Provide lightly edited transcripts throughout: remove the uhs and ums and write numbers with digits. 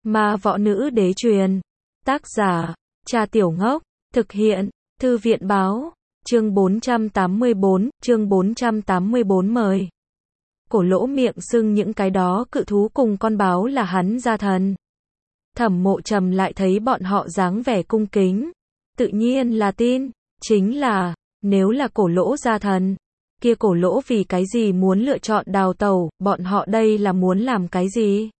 Ma võ nữ đế truyền. Tác giả, Trà Tiểu Ngốc. Thực hiện, Thư viện báo. Chương 484 mời. Cổ Lỗ miệng sưng những cái đó cự thú cùng con báo là hắn gia thần. Thẩm Mộ Trầm lại thấy bọn họ dáng vẻ cung kính. Tự nhiên là tin. Chính là, nếu là Cổ Lỗ gia thần, kia Cổ Lỗ vì cái gì muốn lựa chọn đào tẩu, bọn họ đây là muốn làm cái gì?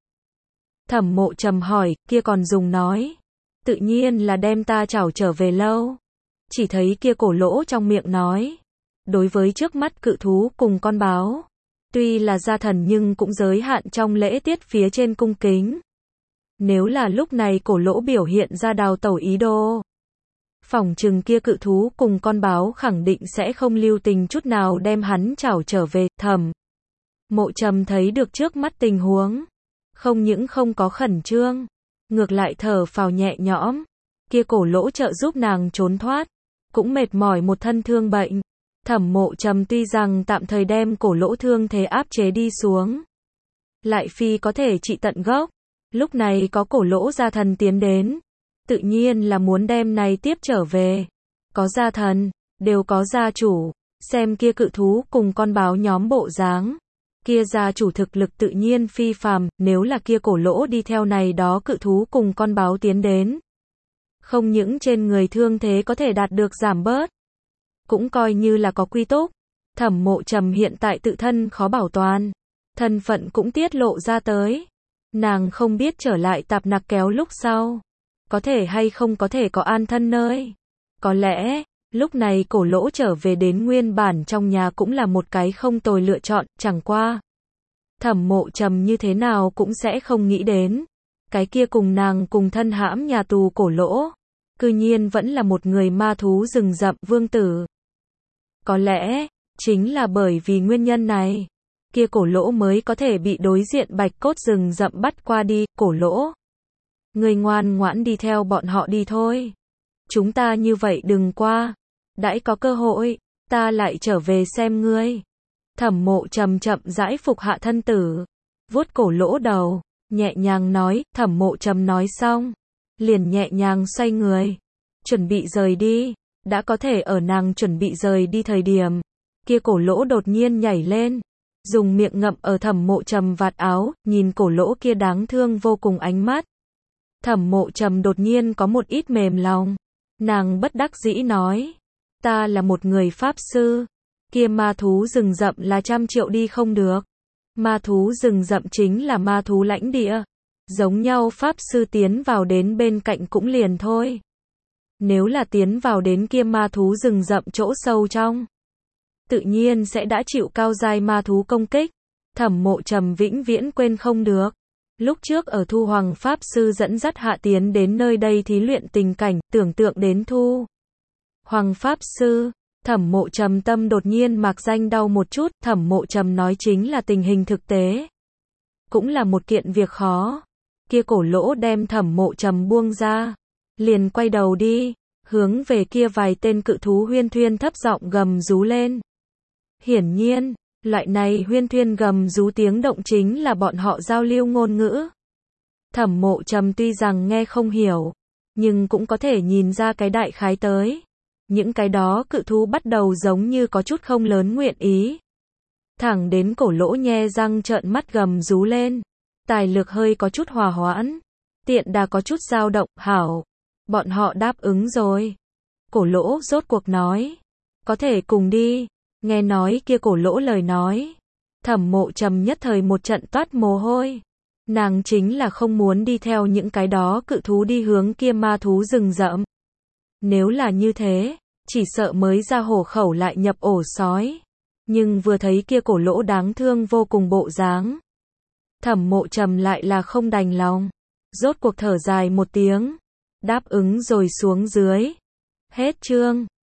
Thẩm Mộ Trầm hỏi, kia còn dùng nói. Tự nhiên là đem ta trảo trở về lâu. Chỉ thấy kia Cổ Lỗ trong miệng nói. Đối với trước mắt cự thú cùng con báo, tuy là gia thần nhưng cũng giới hạn trong lễ tiết phía trên cung kính. Nếu là lúc này Cổ Lỗ biểu hiện ra đào tẩu ý đồ, phỏng chừng kia cự thú cùng con báo khẳng định sẽ không lưu tình chút nào đem hắn trảo trở về. Thẩm Mộ Trầm thấy được trước mắt tình huống, không những không có khẩn trương, ngược lại thở phào nhẹ nhõm. Kia Cổ Lỗ trợ giúp nàng trốn thoát, cũng mệt mỏi một thân thương bệnh. Thẩm Mộ Trầm tuy rằng tạm thời đem Cổ Lỗ thương thế áp chế đi xuống, lại phi có thể trị tận gốc. Lúc này có Cổ Lỗ gia thần tiến đến, tự nhiên là muốn đem này tiếp trở về. Có gia thần, đều có gia chủ, xem kia cự thú cùng con báo nhóm bộ dáng, kia gia chủ thực lực tự nhiên phi phàm. Nếu là kia Cổ Lỗ đi theo này đó cự thú cùng con báo tiến đến, không những trên người thương thế có thể đạt được giảm bớt, cũng coi như là có quy túc. Thẩm Mộ Trầm hiện tại tự thân khó bảo toàn, thân phận cũng tiết lộ ra tới. Nàng không biết trở lại Tạp Nặc Kéo lúc sau, có thể hay không có thể có an thân nơi. Có lẽ, lúc này Cổ Lỗ trở về đến nguyên bản trong nhà cũng là một cái không tồi lựa chọn, chẳng qua. Thẩm Mộ Trầm như thế nào cũng sẽ không nghĩ đến, cái kia cùng nàng cùng thân hãm nhà tù Cổ Lỗ, cư nhiên vẫn là một người ma thú rừng rậm vương tử. Có lẽ, chính là bởi vì nguyên nhân này, kia Cổ Lỗ mới có thể bị đối diện bạch cốt rừng rậm bắt qua đi. Cổ Lỗ, ngươi ngoan ngoãn đi theo bọn họ đi thôi. Chúng ta như vậy đừng qua. Đãi có cơ hội, ta lại trở về xem ngươi. Thẩm Mộ Trầm chậm rãi phục hạ thân tử, vuốt Cổ Lỗ đầu, nhẹ nhàng nói. Thẩm Mộ Trầm nói xong, liền nhẹ nhàng xoay người, chuẩn bị rời đi. Đã có thể ở nàng chuẩn bị rời đi thời điểm, kia Cổ Lỗ đột nhiên nhảy lên, dùng miệng ngậm ở Thẩm Mộ Trầm vạt áo, nhìn Cổ Lỗ kia đáng thương vô cùng ánh mắt. Thẩm Mộ Trầm đột nhiên có một ít mềm lòng, nàng bất đắc dĩ nói, ta là một người pháp sư, kia ma thú rừng rậm là 100 triệu đi không được. Ma thú rừng rậm chính là ma thú lãnh địa, giống nhau pháp sư tiến vào đến bên cạnh cũng liền thôi. Nếu là tiến vào đến kia ma thú rừng rậm chỗ sâu trong, tự nhiên sẽ đã chịu cao giai ma thú công kích. Thẩm Mộ Trầm vĩnh viễn quên không được. Lúc trước ở Thu Hoàng Pháp Sư dẫn dắt hạ tiến đến nơi đây thí luyện tình cảnh, tưởng tượng đến Thu Hoàng Pháp Sư, Thẩm Mộ Trầm tâm đột nhiên mạc danh đau một chút. Thẩm Mộ Trầm nói chính là tình hình thực tế, cũng là một kiện việc khó. Kia Cổ Lỗ đem Thẩm Mộ Trầm buông ra, liền quay đầu đi, hướng về kia vài tên cự thú huyên thuyên thấp giọng gầm rú lên. Hiển nhiên, loại này huyên thuyên gầm rú tiếng động chính là bọn họ giao lưu ngôn ngữ. Thẩm Mộ Trầm tuy rằng nghe không hiểu, nhưng cũng có thể nhìn ra cái đại khái tới. Những cái đó cự thú bắt đầu giống như có chút không lớn nguyện ý. Thẳng đến Cổ Lỗ nhe răng trợn mắt gầm rú lên, tài lực hơi có chút hòa hoãn, tiện đà có chút dao động. Hảo, bọn họ đáp ứng rồi. Cổ Lỗ rốt cuộc nói, có thể cùng đi. Nghe nói kia Cổ Lỗ lời nói, Thẩm Mộ Trầm nhất thời một trận toát mồ hôi. Nàng chính là không muốn đi theo những cái đó cự thú đi hướng kia ma thú rừng rậm. Nếu là như thế, chỉ sợ mới ra hổ khẩu lại nhập ổ sói. Nhưng vừa thấy kia Cổ Lỗ đáng thương vô cùng bộ dáng, Thẩm Mộ Trầm lại là không đành lòng. Rốt cuộc thở dài một tiếng, đáp ứng rồi xuống dưới. Hết chương.